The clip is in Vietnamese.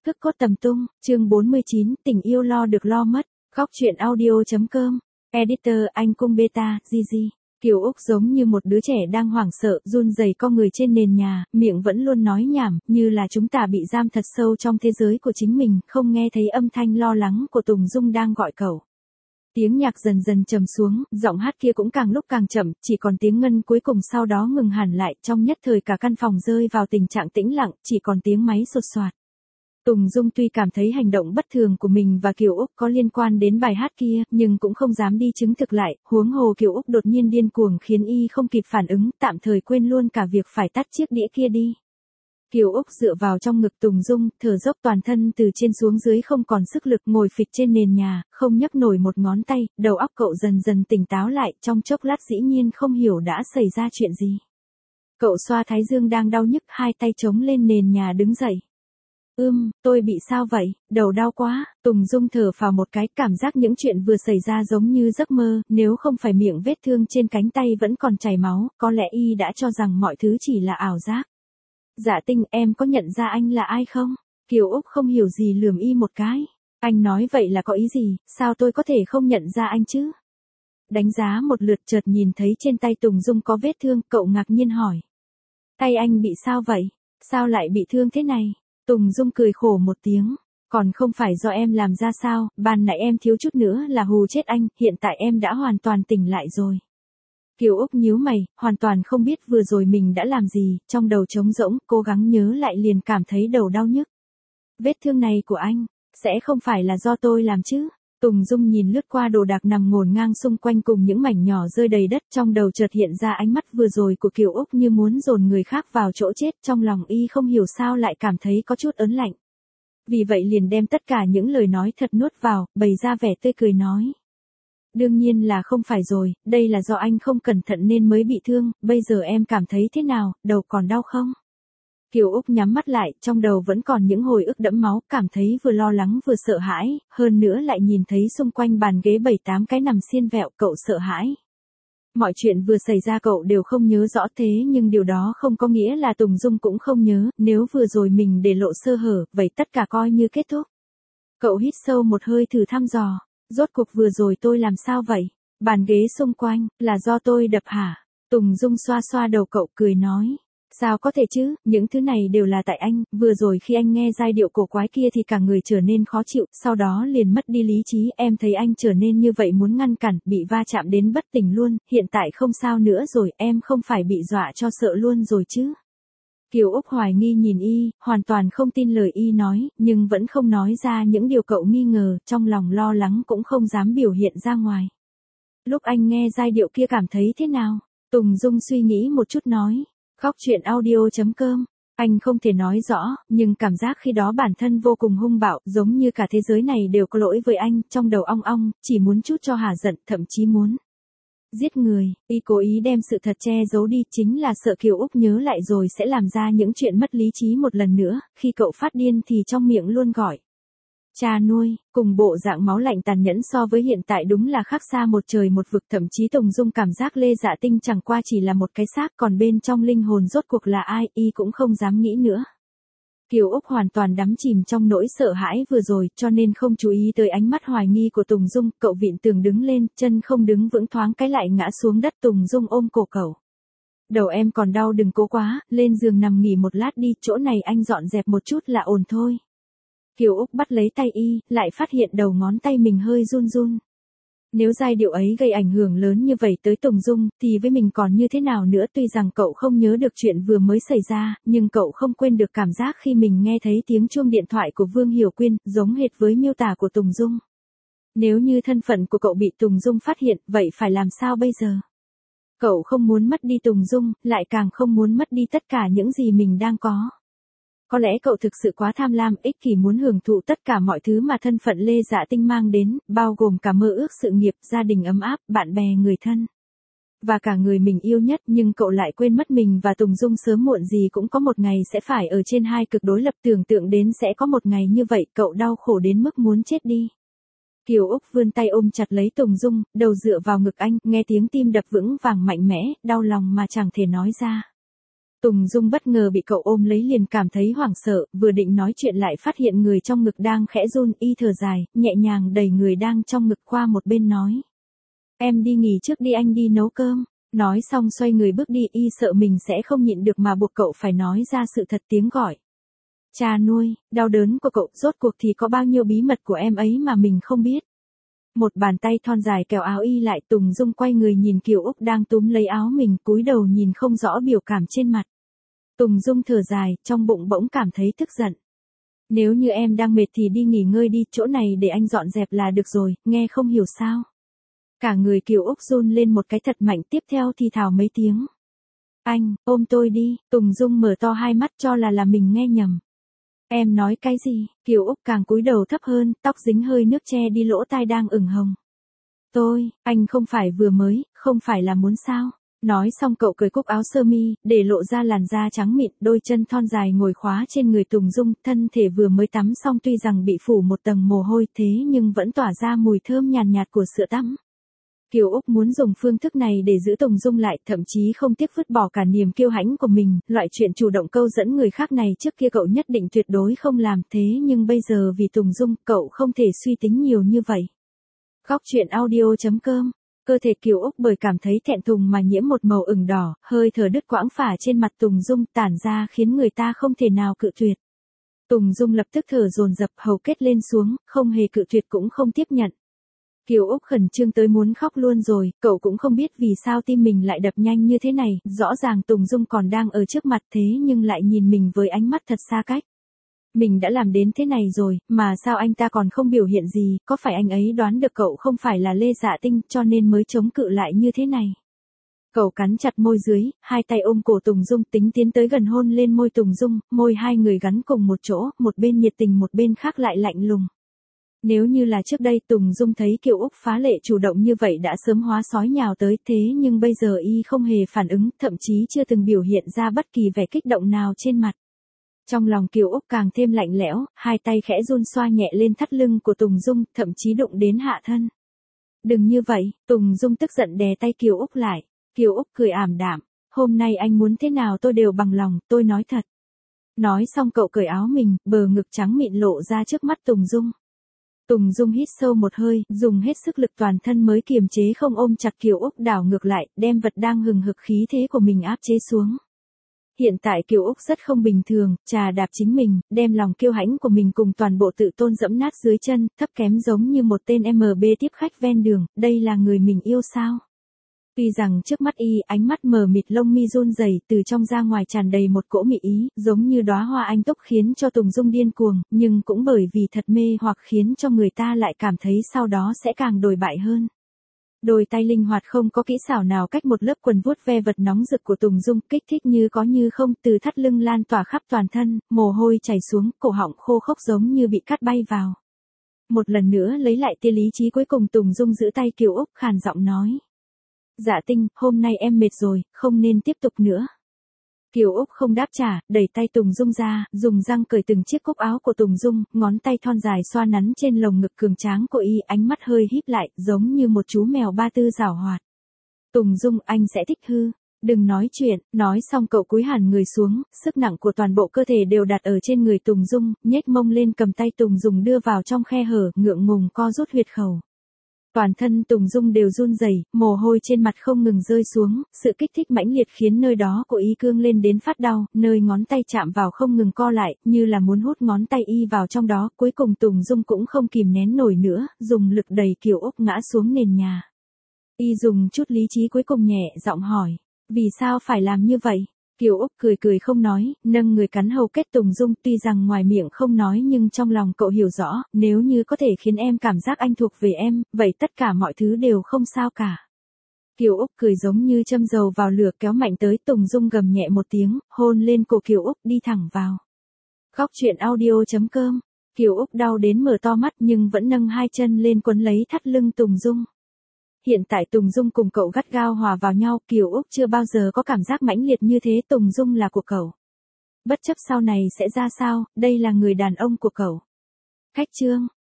Cước cốt tầm tung, chương 49, tình yêu lo được lo mất, góc truyện audio.com, editor anh cung beta, Gigi. Kiều Úc giống như một đứa trẻ đang hoảng sợ, run rẩy co người trên nền nhà, miệng vẫn luôn nói nhảm, như là chúng ta bị giam thật sâu trong thế giới của chính mình, không nghe thấy âm thanh lo lắng của Tùng Dung đang gọi cậu. Tiếng nhạc dần dần trầm xuống, giọng hát kia cũng càng lúc càng chậm, chỉ còn tiếng ngân cuối cùng sau đó ngừng hẳn lại, trong nhất thời cả căn phòng rơi vào tình trạng tĩnh lặng, chỉ còn tiếng máy sột soạt. Tùng Dung tuy cảm thấy hành động bất thường của mình và Kiều Úc có liên quan đến bài hát kia, nhưng cũng không dám đi chứng thực lại, huống hồ Kiều Úc đột nhiên điên cuồng khiến y không kịp phản ứng, tạm thời quên luôn cả việc phải tắt chiếc đĩa kia đi. Kiều Úc dựa vào trong ngực Tùng Dung, thở dốc toàn thân từ trên xuống dưới không còn sức lực, ngồi phịch trên nền nhà, không nhấc nổi một ngón tay, đầu óc cậu dần dần tỉnh táo lại, trong chốc lát dĩ nhiên không hiểu đã xảy ra chuyện gì. Cậu xoa thái dương đang đau nhức, hai tay chống lên nền nhà đứng dậy. Tôi bị sao vậy, đầu đau quá, Tùng Dung thở phào một cái, cảm giác những chuyện vừa xảy ra giống như giấc mơ, nếu không phải miệng vết thương trên cánh tay vẫn còn chảy máu, có lẽ y đã cho rằng mọi thứ chỉ là ảo giác. Dạ Tinh, em có nhận ra anh là ai không? Kiều Úc không hiểu gì lườm y một cái. Anh nói vậy là có ý gì, sao tôi có thể không nhận ra anh chứ? Đánh giá một lượt chợt nhìn thấy trên tay Tùng Dung có vết thương, cậu ngạc nhiên hỏi. Tay anh bị sao vậy? Sao lại bị thương thế này? Tùng Dung cười khổ một tiếng. Còn không phải do em làm ra sao, ban nãy em thiếu chút nữa là hù chết anh, hiện tại em đã hoàn toàn tỉnh lại rồi. Kiều Úc nhíu mày, hoàn toàn không biết vừa rồi mình đã làm gì, trong đầu trống rỗng, cố gắng nhớ lại liền cảm thấy đầu đau nhức. Vết thương này của anh, sẽ không phải là do tôi làm chứ? Tùng Dung nhìn lướt qua đồ đạc nằm ngổn ngang xung quanh cùng những mảnh nhỏ rơi đầy đất, trong đầu chợt hiện ra ánh mắt vừa rồi của Kiều Úc như muốn dồn người khác vào chỗ chết, trong lòng y không hiểu sao lại cảm thấy có chút ớn lạnh. Vì vậy liền đem tất cả những lời nói thật nuốt vào, bày ra vẻ tươi cười nói. Đương nhiên là không phải rồi, đây là do anh không cẩn thận nên mới bị thương, bây giờ em cảm thấy thế nào, đầu còn đau không? Kiều Úc nhắm mắt lại, trong đầu vẫn còn những hồi ức đẫm máu, cảm thấy vừa lo lắng vừa sợ hãi, hơn nữa lại nhìn thấy xung quanh bàn ghế 7-8 cái nằm xiên vẹo, cậu sợ hãi. Mọi chuyện vừa xảy ra cậu đều không nhớ rõ thế nhưng điều đó không có nghĩa là Tùng Dung cũng không nhớ, nếu vừa rồi mình để lộ sơ hở, vậy tất cả coi như kết thúc. Cậu hít sâu một hơi thử thăm dò. Rốt cuộc vừa rồi tôi làm sao vậy? Bàn ghế xung quanh, là do tôi đập hả? Tùng Dung xoa xoa đầu cậu cười nói. Sao có thể chứ, những thứ này đều là tại anh, vừa rồi khi anh nghe giai điệu cổ quái kia thì cả người trở nên khó chịu, sau đó liền mất đi lý trí, em thấy anh trở nên như vậy muốn ngăn cản, bị va chạm đến bất tỉnh luôn, hiện tại không sao nữa rồi, em không phải bị dọa cho sợ luôn rồi chứ? Kiều Úc hoài nghi nhìn y, hoàn toàn không tin lời y nói, nhưng vẫn không nói ra những điều cậu nghi ngờ, trong lòng lo lắng cũng không dám biểu hiện ra ngoài. Lúc anh nghe giai điệu kia cảm thấy thế nào? Tùng Dung suy nghĩ một chút nói. Góc truyện audio.com, anh không thể nói rõ, nhưng cảm giác khi đó bản thân vô cùng hung bạo, giống như cả thế giới này đều có lỗi với anh, trong đầu ong ong, chỉ muốn chút cho hả giận, thậm chí muốn giết người, y cố ý đem sự thật che giấu đi, chính là sợ Kiều Úc nhớ lại rồi sẽ làm ra những chuyện mất lý trí một lần nữa, khi cậu phát điên thì trong miệng luôn gọi. Cha nuôi, cùng bộ dạng máu lạnh tàn nhẫn so với hiện tại đúng là khác xa một trời một vực, thậm chí Tùng Dung cảm giác Lê Dạ Tinh chẳng qua chỉ là một cái xác, còn bên trong linh hồn rốt cuộc là ai, y cũng không dám nghĩ nữa. Kiều Úc hoàn toàn đắm chìm trong nỗi sợ hãi vừa rồi, cho nên không chú ý tới ánh mắt hoài nghi của Tùng Dung, cậu vịn tường đứng lên, chân không đứng vững thoáng cái lại ngã xuống đất. Tùng Dung ôm cổ cậu. Đầu em còn đau đừng cố quá, lên giường nằm nghỉ một lát đi, chỗ này anh dọn dẹp một chút là ổn thôi. Kiều Úc bắt lấy tay y, lại phát hiện đầu ngón tay mình hơi run run. Nếu giai điệu ấy gây ảnh hưởng lớn như vậy tới Tùng Dung, thì với mình còn như thế nào nữa? Tuy rằng cậu không nhớ được chuyện vừa mới xảy ra, nhưng cậu không quên được cảm giác khi mình nghe thấy tiếng chuông điện thoại của Vương Hiểu Quyên, giống hệt với miêu tả của Tùng Dung. Nếu như thân phận của cậu bị Tùng Dung phát hiện, vậy phải làm sao bây giờ? Cậu không muốn mất đi Tùng Dung, lại càng không muốn mất đi tất cả những gì mình đang có. Có lẽ cậu thực sự quá tham lam, ích kỷ, muốn hưởng thụ tất cả mọi thứ mà thân phận Lê Dạ Tinh mang đến, bao gồm cả mơ ước sự nghiệp, gia đình ấm áp, bạn bè người thân. Và cả người mình yêu nhất, nhưng cậu lại quên mất mình và Tùng Dung sớm muộn gì cũng có một ngày sẽ phải ở trên hai cực đối lập, tưởng tượng đến sẽ có một ngày như vậy, cậu đau khổ đến mức muốn chết đi. Kiều Úc vươn tay ôm chặt lấy Tùng Dung, đầu dựa vào ngực anh, nghe tiếng tim đập vững vàng mạnh mẽ, đau lòng mà chẳng thể nói ra. Tùng Dung bất ngờ bị cậu ôm lấy liền cảm thấy hoảng sợ, vừa định nói chuyện lại phát hiện người trong ngực đang khẽ run, y thở dài, nhẹ nhàng đẩy người đang trong ngực qua một bên nói. Em đi nghỉ trước đi, anh đi nấu cơm. Nói xong xoay người bước đi, y sợ mình sẽ không nhịn được mà buộc cậu phải nói ra sự thật, tiếng gọi. Cha nuôi, đau đớn của cậu, rốt cuộc thì có bao nhiêu bí mật của em ấy mà mình không biết. Một bàn tay thon dài kéo áo y lại, Tùng Dung quay người nhìn Kiều Úc đang túm lấy áo mình, cúi đầu nhìn không rõ biểu cảm trên mặt. Tùng Dung thở dài, trong bụng bỗng cảm thấy tức giận. Nếu như em đang mệt thì đi nghỉ ngơi đi, chỗ này để anh dọn dẹp là được rồi, nghe không hiểu sao. Cả người Kiều Úc run lên một cái thật mạnh, tiếp theo thì thào mấy tiếng. Anh, ôm tôi đi. Tùng Dung mở to hai mắt cho là mình nghe nhầm. Em nói cái gì? Kiều Úc càng cúi đầu thấp hơn, tóc dính hơi nước che đi lỗ tai đang ửng hồng. Anh không phải vừa mới, không phải là muốn sao? Nói xong cậu cởi cúc áo sơ mi, để lộ ra làn da trắng mịn, đôi chân thon dài ngồi khóa trên người Tùng Dung, thân thể vừa mới tắm xong tuy rằng bị phủ một tầng mồ hôi thế nhưng vẫn tỏa ra mùi thơm nhàn nhạt của sữa tắm. Kiều Úc muốn dùng phương thức này để giữ Tùng Dung lại, thậm chí không tiếc vứt bỏ cả niềm kiêu hãnh của mình, loại chuyện chủ động câu dẫn người khác này trước kia cậu nhất định tuyệt đối không làm, thế nhưng bây giờ vì Tùng Dung, cậu không thể suy tính nhiều như vậy. Góc truyện audio.com. Cơ thể Kiều Úc bởi cảm thấy thẹn thùng mà nhiễm một màu ửng đỏ, hơi thở đứt quãng phả trên mặt Tùng Dung tản ra khiến người ta không thể nào cự tuyệt. Tùng Dung lập tức thở dồn dập, hầu kết lên xuống, không hề cự tuyệt cũng không tiếp nhận. Kiều Úc khẩn trương tới muốn khóc luôn rồi, cậu cũng không biết vì sao tim mình lại đập nhanh như thế này, rõ ràng Tùng Dung còn đang ở trước mặt thế nhưng lại nhìn mình với ánh mắt thật xa cách. Mình đã làm đến thế này rồi, mà sao anh ta còn không biểu hiện gì, có phải anh ấy đoán được cậu không phải là Lê Dạ Tinh cho nên mới chống cự lại như thế này. Cậu cắn chặt môi dưới, hai tay ôm cổ Tùng Dung tính tiến tới gần hôn lên môi Tùng Dung, môi hai người gắn cùng một chỗ, một bên nhiệt tình một bên khác lại lạnh lùng. Nếu như là trước đây Tùng Dung thấy Kiều Úc phá lệ chủ động như vậy đã sớm hóa sói nhào tới, thế nhưng bây giờ y không hề phản ứng, thậm chí chưa từng biểu hiện ra bất kỳ vẻ kích động nào trên mặt. Trong lòng Kiều Úc càng thêm lạnh lẽo, hai tay khẽ run xoa nhẹ lên thắt lưng của Tùng Dung, thậm chí đụng đến hạ thân. Đừng như vậy, Tùng Dung tức giận đè tay Kiều Úc lại. Kiều Úc cười ảm đạm, hôm nay anh muốn thế nào tôi đều bằng lòng, tôi nói thật. Nói xong cậu cởi áo mình, bờ ngực trắng mịn lộ ra trước mắt Tùng Dung. Tùng Dung hít sâu một hơi, dùng hết sức lực toàn thân mới kiềm chế không ôm chặt Kiều Úc, đảo ngược lại, đem vật đang hừng hực khí thế của mình áp chế xuống. Hiện tại Kiều Úc rất không bình thường, trà đạp chính mình, đem lòng kiêu hãnh của mình cùng toàn bộ tự tôn dẫm nát dưới chân, thấp kém giống như một tên MB tiếp khách ven đường, đây là người mình yêu sao? Tuy rằng trước mắt y, ánh mắt mờ mịt, lông mi run rẩy, từ trong ra ngoài tràn đầy một cỗ mị ý, giống như đóa hoa anh túc khiến cho Tùng Dung điên cuồng, nhưng cũng bởi vì thật mê hoặc khiến cho người ta lại cảm thấy sau đó sẽ càng đồi bại hơn. Đôi tay linh hoạt không có kỹ xảo nào cách một lớp quần vuốt ve vật nóng rực của Tùng Dung, kích thích như có như không, từ thắt lưng lan tỏa khắp toàn thân, mồ hôi chảy xuống, cổ họng khô khốc giống như bị cắt bay vào. Một lần nữa lấy lại tia lý trí cuối cùng Tùng Dung giữ tay Kiều Úc khàn giọng nói. Dạ Tinh, hôm nay em mệt rồi, không nên tiếp tục nữa. Kiều Úc không đáp trả, đẩy tay Tùng Dung ra, dùng răng cởi từng chiếc cúc áo của Tùng Dung, ngón tay thon dài xoa nắn trên lồng ngực cường tráng của y, ánh mắt hơi híp lại, giống như một chú mèo ba tư giảo hoạt. Tùng Dung, anh sẽ thích hư. Đừng nói chuyện, nói xong cậu cúi hẳn người xuống, sức nặng của toàn bộ cơ thể đều đặt ở trên người Tùng Dung, nhếch mông lên cầm tay Tùng Dung đưa vào trong khe hở, ngượng ngùng co rút huyệt khẩu. Toàn thân Tùng Dung đều run rẩy, mồ hôi trên mặt không ngừng rơi xuống, sự kích thích mãnh liệt khiến nơi đó của y cương lên đến phát đau, nơi ngón tay chạm vào không ngừng co lại, như là muốn hút ngón tay y vào trong đó, cuối cùng Tùng Dung cũng không kìm nén nổi nữa, dùng lực đẩy Kiều Úc ngã xuống nền nhà. Y dùng chút lý trí cuối cùng nhẹ giọng hỏi, vì sao phải làm như vậy? Kiều Úc cười cười không nói, nâng người cắn hầu kết Tùng Dung, tuy rằng ngoài miệng không nói nhưng trong lòng cậu hiểu rõ, nếu như có thể khiến em cảm giác anh thuộc về em, vậy tất cả mọi thứ đều không sao cả. Kiều Úc cười giống như châm dầu vào lửa, kéo mạnh tới, Tùng Dung gầm nhẹ một tiếng, hôn lên cổ Kiều Úc, đi thẳng vào. Góc truyện audio.com. Kiều Úc đau đến mở to mắt nhưng vẫn nâng hai chân lên quấn lấy thắt lưng Tùng Dung. Hiện tại Tùng Dung cùng cậu gắt gao hòa vào nhau, Kiều Úc chưa bao giờ có cảm giác mãnh liệt như thế, Tùng Dung là của cậu. Bất chấp sau này sẽ ra sao, đây là người đàn ông của cậu. Khách chương.